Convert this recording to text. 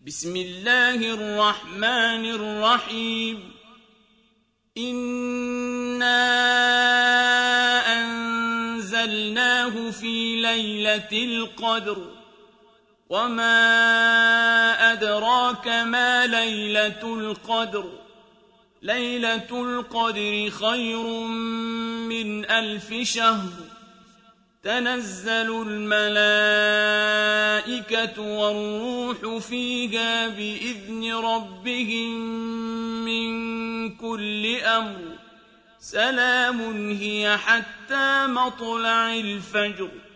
بسم الله الرحمن الرحيم إنا أنزلناه في ليلة القدر وما أدراك ما ليلة القدر ليلة القدر خير من 1000 شهر تنزل الملائكة والروح فيها بإذن ربهم من كل أمر سلام هي حتى مطلع الفجر